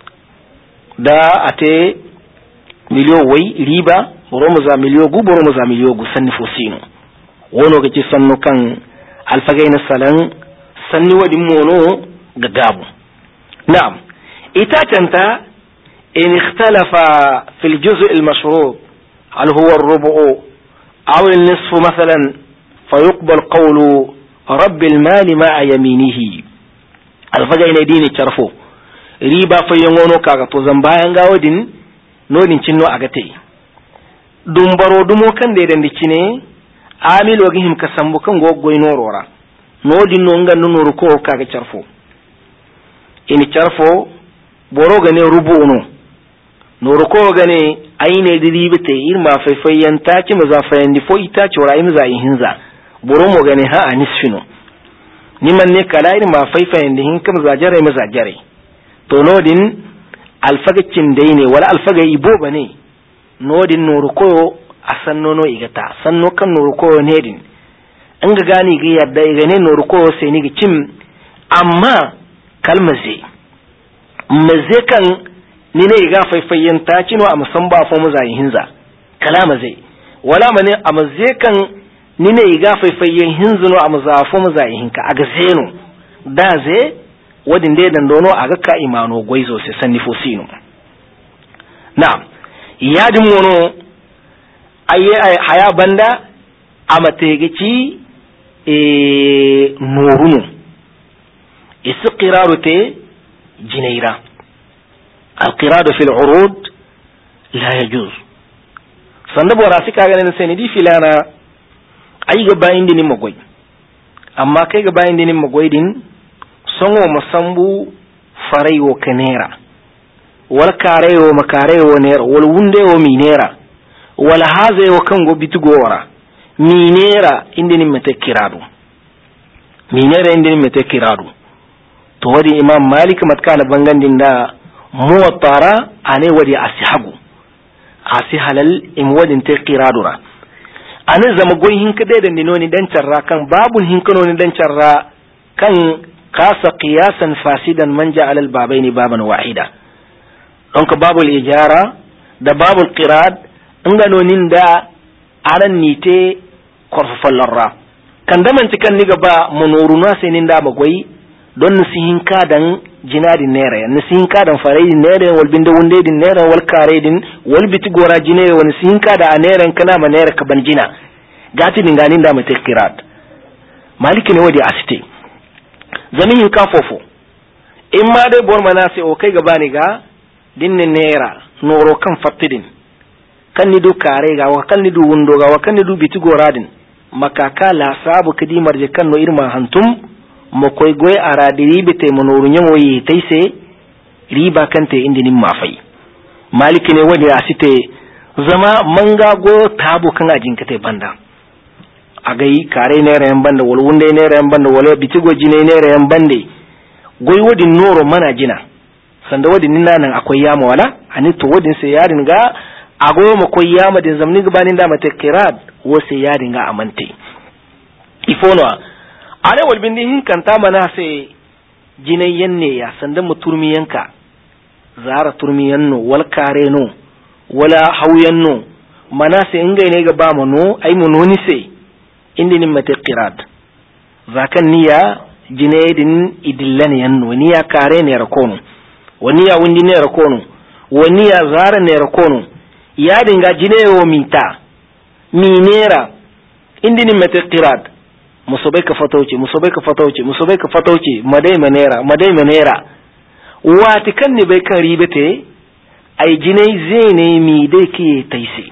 da ate miliyo wai riba boromo za miliyo gu boromo za miliyo gu sanni fosino wono ga ci sanno kan alfagai na salan sanni wadin mono ga gabu na'am ita tanta in ikhtalafa fil juz' al mashrub hal huwa ar-rubu' aw an-nisf mathalan fayuqbal qawlu rabb al-mal ma'a yaminihi alfagai na dini charfo riba fayen wono kaga to zan bayan gawadin nodin cinno aga tai dum baro dumo kan de dan dicine amil wagi him kasambu kan goggoy norora nodin no ngan no ko kaga charfo ini charfo boro gane rubuno no ko gane aine di riba tai irma faifayan ta ci mazafayan di fo ita ci wara imza hinza boro mo gane ha anisfino niman ne kala irma faifayan di hin kam zajare mazajare to nodin alfagacin dai ne wala alfaga ibo bane nodin nuru koyo a sanno no igata sanno kan nuru koyo ne din an ga gani ga yadda ga ne nuru koyo sai ni gicim amma kalmaze maze kan ni ne ga faifayyan ta cino a musan ba fa muzayin hinza kalama zai wala mane a maze kan ni ne ga faifayyan hinzuno a muzafo muzayin hinka a gazeno da zai wadin dai dan dono aga ka imano goizo se sanni fosino na'am yadin mono aye haya banda amategeci e norunu istiqraru te jineira alqiradu fil urud la yajuz sanda bora sika ganin sai di filana ai ga bayin dinin magoy amma kai ga bayin dinin magoy din songo masambu fareyo kanera wal kareyo makareyo nera wal wundeyo minera wal hazeyo kango bitugora minera indini mete kiradu minera indini mete kiradu to wadi imam malik matkala bangandin da muwattara ane wadi asihagu asihalal im wadin te kiradura ane zama goy hinka de da ninoni dan charra kan babun hinkano ni dan charra kan kasa qiyasan fasidan man ja'ala al-babaini baban wahida donc babul ijara da babul qirad nganonin da aran nite korfafallarra kan da man cikan niga ba monoruna sai nin da magwai don nasihin kadan jinadi nere nasihin kadan farai nere wal binda wunde din nere wal kare din wal biti gora jinere wal nasihin kada a nere kana ma nere ka banjina gati din ganin da mate qirad maliki ne wadi asite zamin ka fofo in ma dai bor mana sai o kai gaba ni ga dinne nera noro kan fattidin kan ni du kare ga wa kan ni du wundo ga wa kan ni du biti goradin makaka la sabu kadi marje kan no irma hantum makoy goy aradiri bete monoru nyango yi taise riba kante indinin mafai maliki ne wani asite zama manga go tabu kan ajin kate banda agai kare ne rayan banda wal wunde ne rayan banda wala bitigo jine ne rayan bande goy wadi noro mana jina sanda wadi ninna nan akwai yama wala ani to wadin sai yarin ga ago makoy yama din zamni gabanin da mata kirad wo sai yarin ga amante ifono are wal bindi hin kanta mana sai jinayyan ne ya sanda muturmiyanka zara turmiyanno wal kareno wala hawyanno mana sai ingai ne ga ba mano ai munoni sai indinin mata qirad zakan niya jinayidin idillan yanno niya kare ne rakono waniya wundi ne rakono waniya zara ne rakono ya dinga jineyo mita minera indinin mata qirad musobai ka fatauce musobai ka fatauce musobai ka fatauce madai manera madai manera wati kan ne bai kan ribete ai jinai zene mi dai ke taisi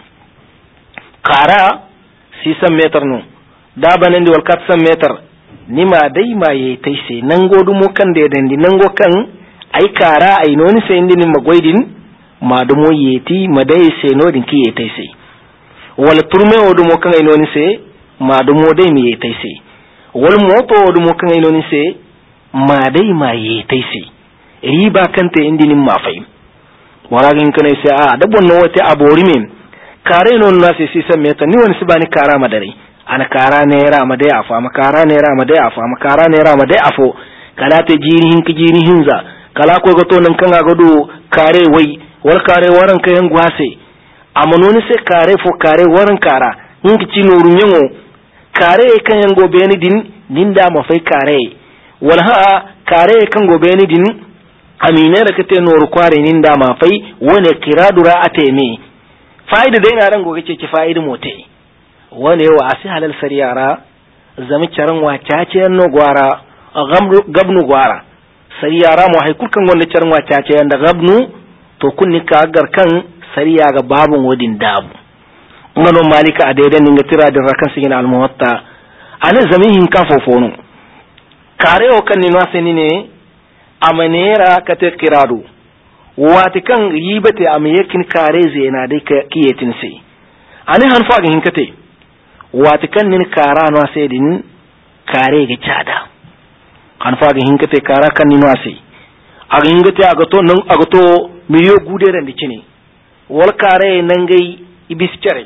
kara sisan metar no da banan di walkat san metar nima dai ma ye taisi nan godu mo kan da dandi nan go kan ai kara ai noni sai indin magoidin madumo yeti madai sai no din ki ye taisi wal turme odu mo kan ai noni sai madumo dai mi ye taisi wal moto odu mo kan ai noni sai ma dai ma ye taisi riba kanta indinin mafai waragin kana sai a da bonno wata abori min kare non na sai sisan meta ni wani sibani kara madare ana kara ne ra madai afa makara ne ra madai afa makara ne ra madai afo kala ta jirihin ki jirihin za kala ko ga to nan kan ga do kare wai wal kare waran kayan gwase amanoni sai kare fo kare waran kara in ki ci norun yango kare kan yan gobe ni din ninda mafai kare wal ha kare kan gobe ni din amine da kate noru kware nin da mafai wane kiradura ateme faida dai na ran goge ce ki faidi mote wane wa asi halal sariyara zami charan wa chace no gwara gabnu gwara sariyara mu hay kulkan wanda charan wa chace yanda gabnu to kunni ka gar kan sariya ga babun wadin dabu ngano malika adaidan ninga tira da rakan sigin almuwatta ana zamihin ka fofono kare o kan ni no aseni ne amanera kate kiradu wati kan yibate am yakin kare zena dai kiyetin sai ani han fa ga hinkate wati kan nin kara no sai din kare ga cada han fa ga hinkate kara kan ni no sai aga hinkate aga to nan aga to miliyo gude ran dicine wal kare nan gai ibiskare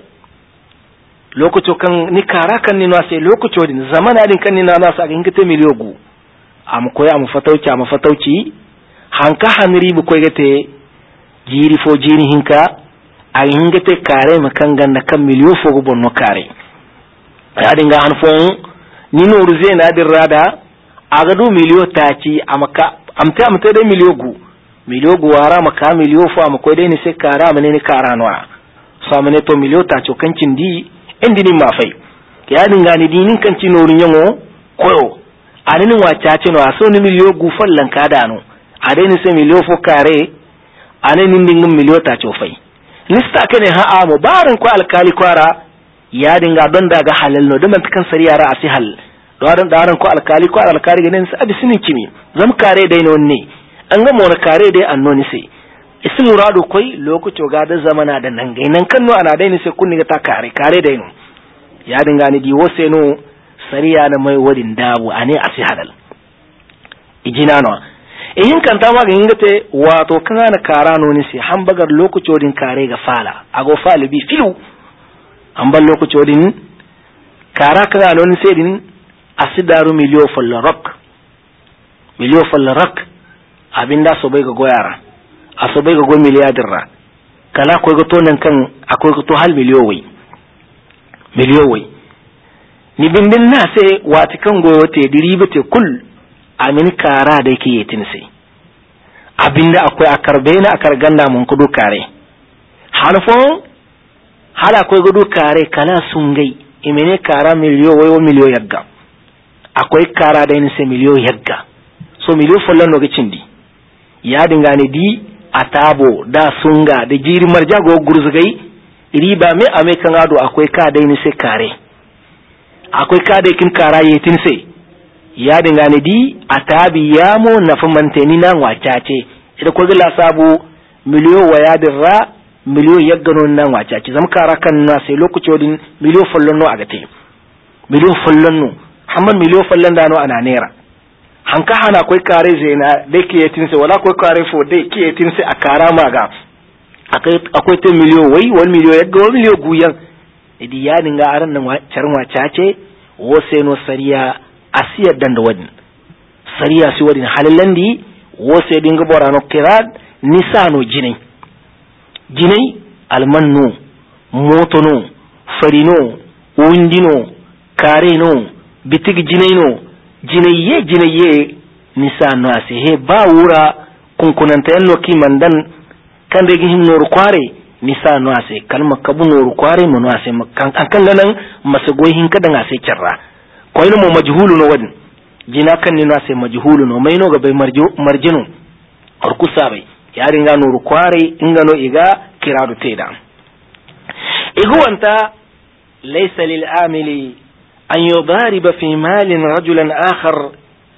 lokaco kan ni kara kan ni no sai lokaco din zamana din kan ni na sa aga hinkate miliyo gu am koy am fatauci am fatauci hanka hanri bu koy gate jiri fo jiri hinka a hingate kare makan ganda kan miliyo fo go bonno kare ya dinga han fo ni no ruze na dirrada aga do miliyo taci amaka amta amta dai miliyo gu miliyo gu wara maka miliyo fo am koy dai ni se kara amane ni kara no so amane to miliyo taci kancin di indini mafai ya dinga ni dinin kancin no runyango koyo anini wachache no aso ni miliyo gufal lankada no ade ni se miliyo fo kare ane ni ndingum miliyo ta chofai lista kene ha a mubaran ko alkali kwara ya dinga don daga halal no dan kan sariyara asi hal don daran ko alkali ko alkali ganin sa abi sinin kimi zam kare dai no ne an ga mona kare dai annoni sai isi muradu koi lokaci ga da zamana da nan gainan kan no ana dai ni sai kunni ga ta kare kare dai no ya dinga ni di wose no sariya na mai wadin dabu ane asi halal ijina no e yin kanta ma ga yingate wato kana kara no ni sai hambagar lokaci wadin kare ga fala ago fala bi filu an ban lokaci wadin kara kana no ni sai din asidaru miliyo fal rak miliyo fal rak abinda so bai ga goyara aso bai ga go miliyadir ra kala ko ga to nan kan akwai to hal miliyo wai miliyo wai ni bindin na sai wati kan goyo te diribe te kul amin kara da yake yetin sai abinda akwai akarbe na akar ganda mun kudu kare halfo hala akwai gudu kare kala sungai imene kara miliyo wayo miliyo yagga akwai kara da yin sai miliyo yagga so miliyo follan no gicindi ya dinga ne di atabo da sunga da jiri marja go gurzugai riba me ame kan ado akwai ka da yin sai kare akwai kada kin kara yetin sai ya dinga ne di atabi yamo na famanteni nan wacace idan ko gila sabu miliyo waya dirra miliyo yaggano nan wacace zam kara kan na sai lokaci odin miliyo follon no agate miliyo follon no hamman miliyo follon da no ana nera hanka hana akwai kare zena dai ke yetin sai wala akwai kare fo dai ke yetin sai a kara maga akwai akwai ta miliyo wai wani miliyo yagga wani miliyo guyan idi ya dinga aran nan wacar wacace wo sai no sariya asiyar dan da wadin sariya si wadin halalandi wo sai dinga borano kirad nisano jinai jinai almanno motono farino wundino kareno bitig jinaino jinayye jinayye nisano ase he ba wura kunkunanta yanno kimandan kan da gihin noru kware nisano ase kalma kabu noru kware mono ase kan kan ganan masagoyin kadan ase charra koyno mo majhulu no wadin jina kan ni no ase majhulu no mayno ga bay marjo marjino or kusabe yari nga noru kware ingano iga kiradu teda igwanta laysa lil amili an yudariba fi malin rajulan akhar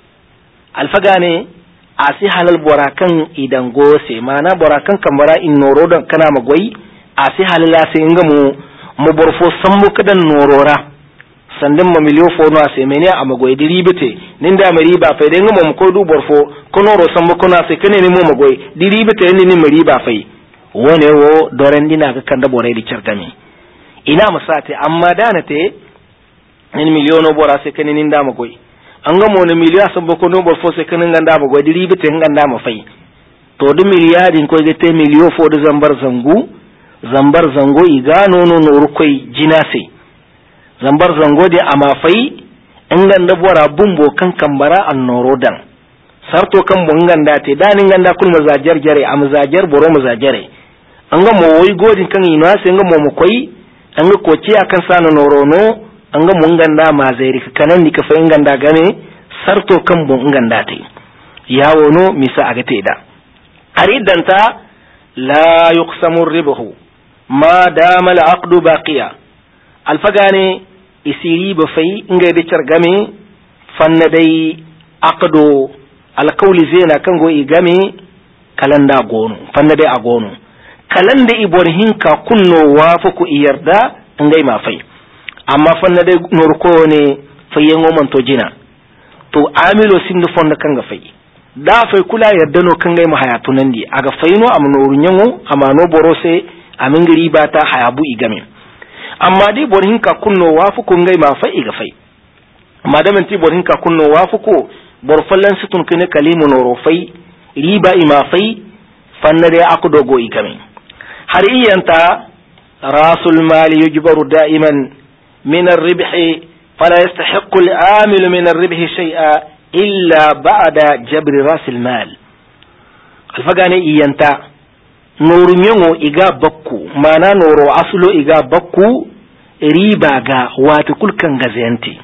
alfagane asi halal borakan idan gose mana borakan kamara in noro dan kana magwai asi halala sai inga mu mu borfo sammu kadan norora sandan ma miliyo fo no ase mene a magwai diribite ninda mariba fa idan mu ko du borfo ko noro sammu ko na sai kane ne mu magwai diribite ne ni mariba fa wone wo doren dina ga kanda borai di chargami ina musate amma danate nin miliyono bora sai kane ninda magwai an ga mona miliya sabbo ko no borfo sai kane nganda magwai diribite nganda ma fai to du miliyadin ko ga te miliyo fo du zambar zangu zambar zango igano no no rukoi jinase zambar zango de amafai inganda bora bumbo kan kambara an norodan sarto kan bunganda te danin ganda kul mazajar jare am zajar boro mazajare anga mo woy godin kan ina se anga mo mokoi anga koci akan sana norono anga munganda mazairi kanan ni ka fa inganda gane sarto kan bunganda te yawo no misa agate da haridanta la yuqsamu ribahu ma dama al-aqdu baqiya alfagane isiri ba fai inga da chargame fanna dai aqdo alqawli zena kan go igame kalanda gonu fanna dai agono kalanda iborhin ka kunno wafuku iyarda ngai ma fai amma fanna dai norko ne fayengo man to jina to amilo sindu fonda kanga fai da fai kula yarda no kan ngai ma hayatu nandi aga faino am noru nyango amano borose amin gari ba ta hayabu igame amma dai borhin ka kunno wafuku ngai ma fa iga fai amma da menti borhin ka kunno wafuku borfallan situn kene kalimu noro fai riba ima fai fanna dai akudo go igame har iyanta rasul mali yujbaru da'iman min ar-ribhi fala yastahiqqu al-amil min ar-ribhi shay'a illa ba'da jabri rasil mal alfagane iyanta noru nyongo iga bakku mana noro asulo iga bakku riba ga wata kulkan gazenti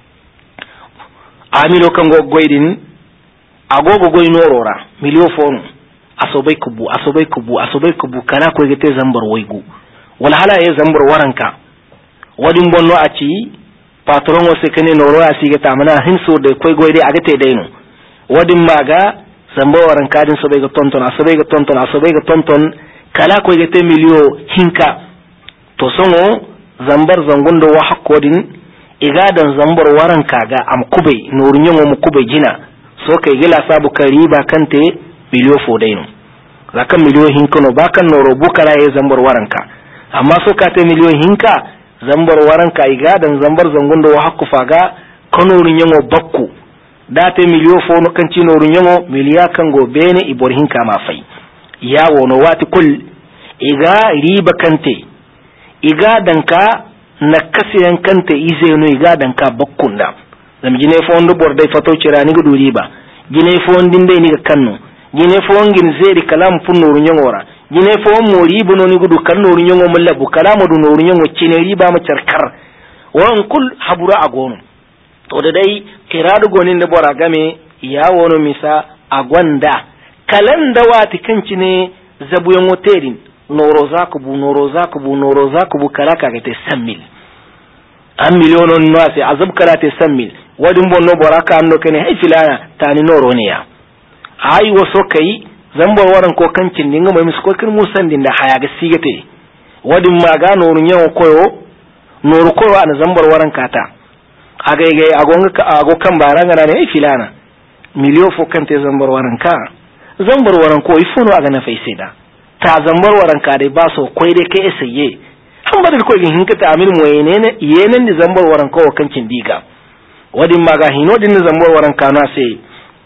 amilo kan gogoydin agogo goy norora miliyo fonu asobai kubu asobai kubu asobai kubu kana ko gete zambar waygu wala hala ya zambar waranka wadin bonno aci patron wo se kene noro asige tamana hinso de koy goyde agate dayno wadin maga zambar waranka din sobai ga tonton asobai ga tonton asobai ga tonton kala ko gete miliyo hinka to songo zambar zangundo wa hakkodin igadan zambar waranka ga am kube norunyo mu kube jina so kai gila sabu kariba kante miliyo fodaino zakan miliyo hinkono bakan noro bukara ya zambar waranka amma so ka te miliyo hinka zambar waranka igadan zambar zangundo wa hakku faga konorun yango bakku date miliyo fono kanci norun yango miliya kango bene ibor hinka ma fai ya wono wati kul iga riba kante iga danka nakasiyan kante izeno iga danka bakkunda zam jine fondo bordai fato cirani gudu riba jine fondin dai ni kanno jine fongin zeri kalam funnoru nyongora jine fon mori bono ni gudu kannoru nyongo mullabu kalamu du noru nyongo cine riba ma charkar wan kul habura agono to da dai kiradu gonin da bora game ya wono misa agwanda kalanda wati kanci ne zabuyan hotelin noro zakubu noro zakubu noro zakubu kalaka ga te sammil an miliyono no ase azab karate sammil wadin bonno boraka anno kene hay filana tani noro ne ya ai waso kai zambar waran ko kancin dinga mai musko kin musan din da haya ga sigate wadin maga norun yawo koyo noru koyo an zambar waran kata agai gai agonga ka ago kan baranga na ne filana miliyo fo kante zambar waran ka zambar waran ko ifono aga na faisida ta zambar waran ka dai baso koi dai kai esaye an badar ko gin hinkata amin mo yenene yenen di zambar waran ko kancin diga wadin maga hino din zambar waran ka na sai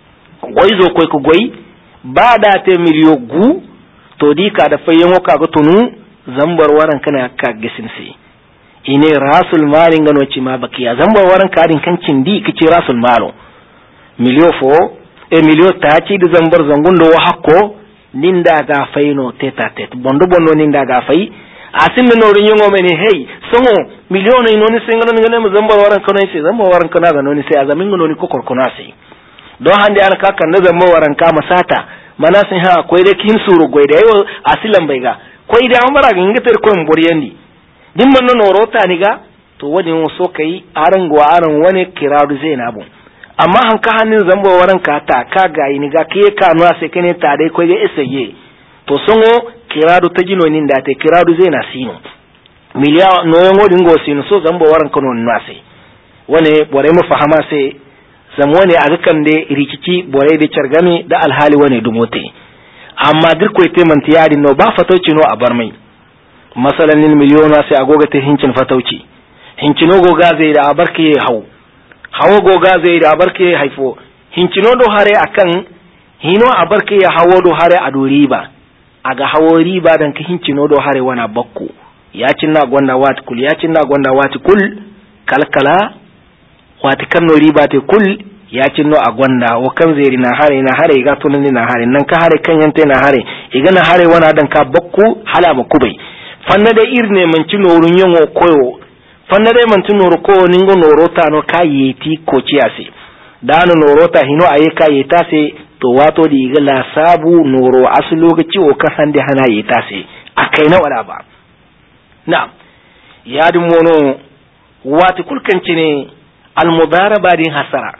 goizo koi ku goi ba da te miliyo gu to di ka da fayyan ka ga tunu zambar waran kana ka gisin sai ine rasul malin gano ci ma bakiya zambar waran ka din kancin di kici rasul malo miliyo fo e miliyo ta ci da zambar zangun do hakko ninda ga fayno teta tet bondo bondo ninda ga fay asin no rin yongo meni hey songo miliyo no ni singano ngane mo zambar waran kana sai zambar waran kana ga no ni sai azamin no ni kokor kuna sai don hande an ka kan nazar mawaran ka masata mana sun ha akwai da kin suru goi da yau asilan bai ga koi da amara ga ngitar ko mboriyandi din man no rota ni ga to wani so kai aran go aran wani kiradu zai na bu amma han ka hanin zambo waran ka ta ka ga ni ga ke ka no sai kene ta dai koi ga isaye to songo kiradu ta jino nin da ta kiradu zai na sino miliya no yango dingo sino so zambo waran kano no sai wani bore mu fahama sai zamo ne a dukan da rikici borai da cargame da alhali wane dumote amma dirko ite man tiyari no ba fatauci no a bar mai masalan nin miliyona sai agoga ta hincin fatauci hincino goga zai da abarke hau hawo goga zai da abarke haifo hincino do hare akan hino abarke ya hawo do hare a do riba aga hawo riba dan ka hincino do hare wana bakku ya cinna gonda wat kul ya cinna gonda wat kul kalkala wati kanno riba te kul ya cinno a gwanda wa kan zeri na hare na hare ga tunan na hare nan ka hare kan yante na hare iga na hare wana dan ka bakku hala ba kubai fanna da irne man ci norun yango koyo fanna da man ci noru ko ningo norota no kayeti ko ciyase dano norota hino aye kayeta se to wato di iga la sabu noro aslo ga ci o ka hande hana yeta se akai na wala ba na ya dum mono wati kulkanci ne almudaraba din hasara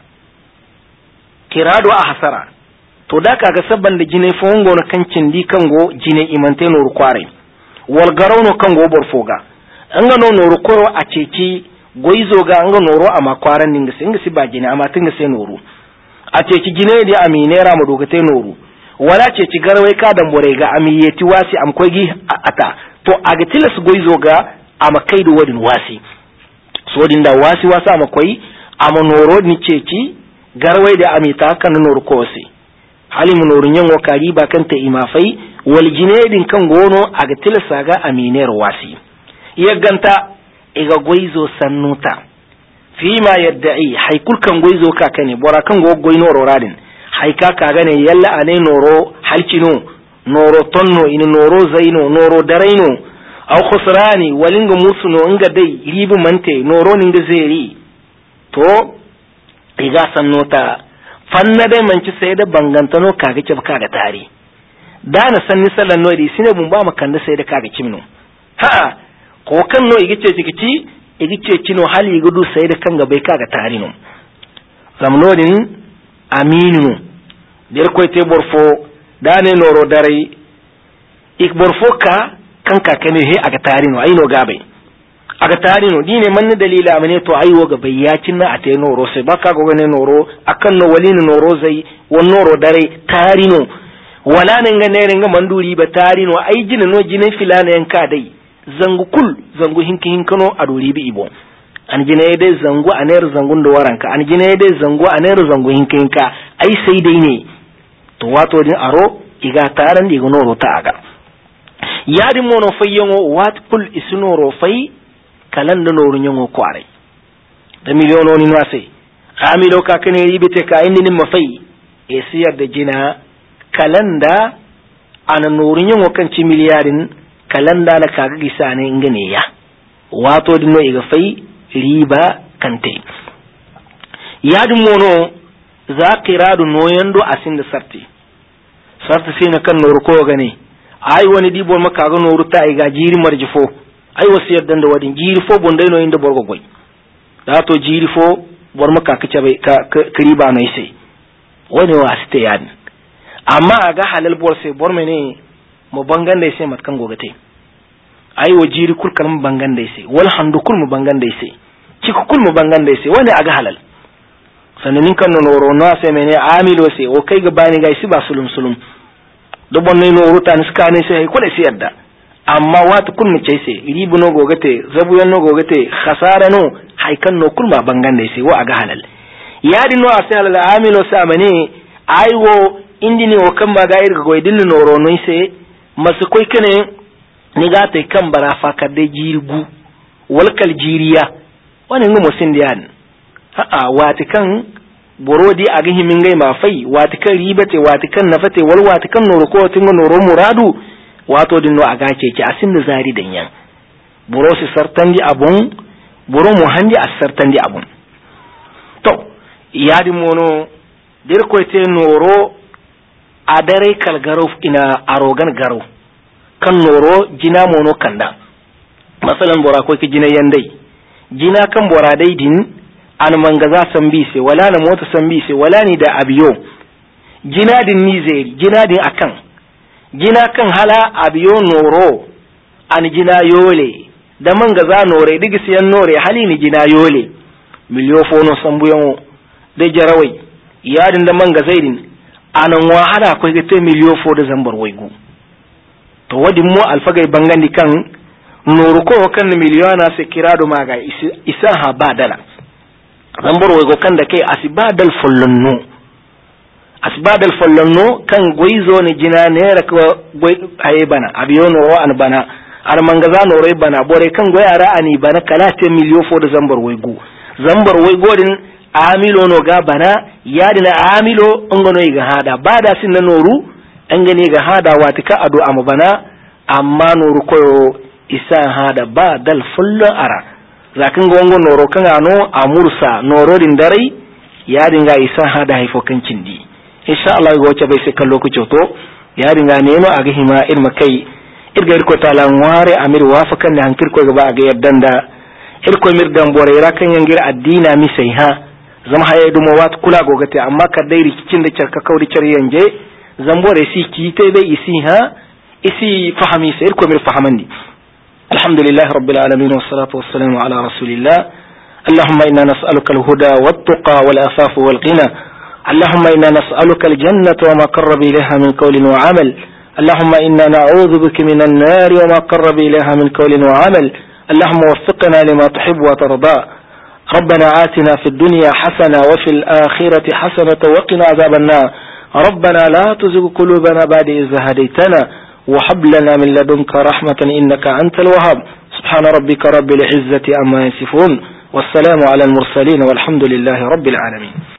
kirado a hasara to da kaga sabban da jine fongo na kancin di kango jine imante no rukware wal garawno kango borfoga anga no no rukoro a ceci goizo ga anga noro a makwaran ninga singa si ba jine amma tinga sai noru a ceci jine di aminera mu dogate noru wala ceci garwai ka dan bore ga amiyeti wasi am kogi ata to aga tilas goizo ga amakaido wadin wasi sodin da wasi wasa makwai ama noro ni ceci garwai da amita kan noro kosi hali mu norun yan wakari ba kanta imafai wal jinedin kan gono aga tilsa ga aminer wasi yaganta iga goizo sannuta fima yadda'i haikul kan goizo ka kane bora kan go goino roradin haika ka gane yalla ane noro halcino noro tonno ina noro zaino noro daraino aw khusrani walinga musuno inga dai ribu mante noro ninga zeri to iga sannota fanna dai manci sai da bangantano kaga ce kaga tare dana sanni sallan no di sine bun ba makanda sai da kaga cimno ha ko kan no igice cikici igice cino hali gudu sai da kanga bai kaga tare no zamnodin aminu der koy te borfo dane noro dare ik borfo ka kanka kane he aga tarino ayno gabe aga tarino dine man dalila amane to aywo ga bayyacin na ate noro sai baka go ne noro akan no walini noro zai won noro dare tarino wala nan ga ne ringa manduri ba tarino ai jina no jina filana yanka dai zangu kul zangu hinki hinkano adori bi ibo an jina dai zangu aner zangun da waranka an jina dai zangu aner zangu hinki hinka ai sai dai ne to wato din aro iga taran di noro ta aga yadi mono fayyongo wat kul isnoro fay kalan da noru nyongo kware da miliono ni wase amilo ka kane ribite ka indi nim mafai e siyar da jina kalanda ana noru nyongo kan ci miliyarin kalanda na kaga gisane ngane ya wato dinno iga fay riba kante yadi mono zakiradu noyando asinda sarti sarti sina kan noru ko gane ai wani dibol maka ga noru ta ai ga jiri marjifo ai wasiyar dan da wadin jiri fo bondai no inda borgo goy da to jiri fo bor maka kace bai ka kriba mai sai wani wasite yan amma aga halal bor sai bor mene mu bangan da sai matkan gogate ai wo jiri kul kalm bangan da sai wal handu kul mu bangan da sai ciku kul mu bangan da sai wani aga halal sananin kan noro no sai mene amilo sai o kai ga bani ga isi ba sulum sulum do bonne no ruta ni ska ne sai ko da sai yadda amma wata kul mu ce sai ribu no gogate zabu yan no gogate khasara no haikan no kul ma bangan da sai wo aga halal yadi no sai halal amilo sai mane ai wo indini o kan ba ga irga goidin noro no sai masu koi kane ni ga ta kan bara fa kadde jirgu walkal jiriya wani ngumo sindiyan ha a wati kan borodi a gihi min gai mafai wati kan ribate wati kan nafate wal wati kan noro ko tingo noro muradu wato dinno aga keke asin da zari danyan boro si sartandi abun boro mu handi as sartandi abun to yadi mono dir ko te noro a dare kal garo ina arogan garo kan noro jina mono kanda masalan bora ko ki jina yandai jina kan bora dai din an mangaza sambi se wala na mota sambi se wala ni da abiyo jina din ni zai jina din akan jina kan hala abiyo noro an jina yole da mangaza nore digi siyan nore hali ni jina yole miliyo fono sambuyan da jarawai yadin da mangazaidin anan wahala ko ga te miliyo fo da zambar waigu to wadin mu alfagai bangandi kan nuru ko kan miliyona se kirado maga isa ha badala zambar waigo kan da kai asibadal follonno asibadal follonno kan goizo ne jina ne raka goy ayi bana abiyo no an bana ar mangaza no rai bana bore kan goyara ani bana kala te miliyo fo da zambar waigo zambar waigo din amilo no ga bana yadina amilo ngono iga hada bada sin noru angane ga hada watika ado amma bana amma noru koyo isa hada ba dal fullo ara zakin gongo noro kan ano amursa noro din dare yadinga isa hada haifo kan cindi insha Allah go ce bai sai kallo ku coto yadinga neno aga hima irma kai irga irko talan ware amir wafakan da hankir ko gaba ga yaddan da irko mir dan bore rakan yangir addina mi sai ha zama haye dumo wat kula gogate amma ka dai rikicin da cerka kauri cer yanje zambore si ki te bai isi ha isi fahami sai ko mir fahamandi alhamdulillah rabbil alamin wassalatu wassalamu ala rasulillah allahumma inna nas'aluka alhuda wattaqa wal afaf wal ghina allahumma inna nas'aluka aljannata wa ma qarraba ilayha min qawlin wa amal allahumma inna na'udhu bika minan nar wa ma qarraba ilayha min qawlin wa amal allahumma waffiqna lima tuhibbu wa tarda ربنا آتنا في الدنيا حسنة وفي الآخرة حسنة وقنا عذاب النار ربنا لا تزغ قلوبنا بعد إذ هديتنا وهب لنا من لدنك رحمة إنك أنت الوهاب سبحان ربك رب العزة عما يصفون والسلام على المرسلين والحمد لله رب العالمين.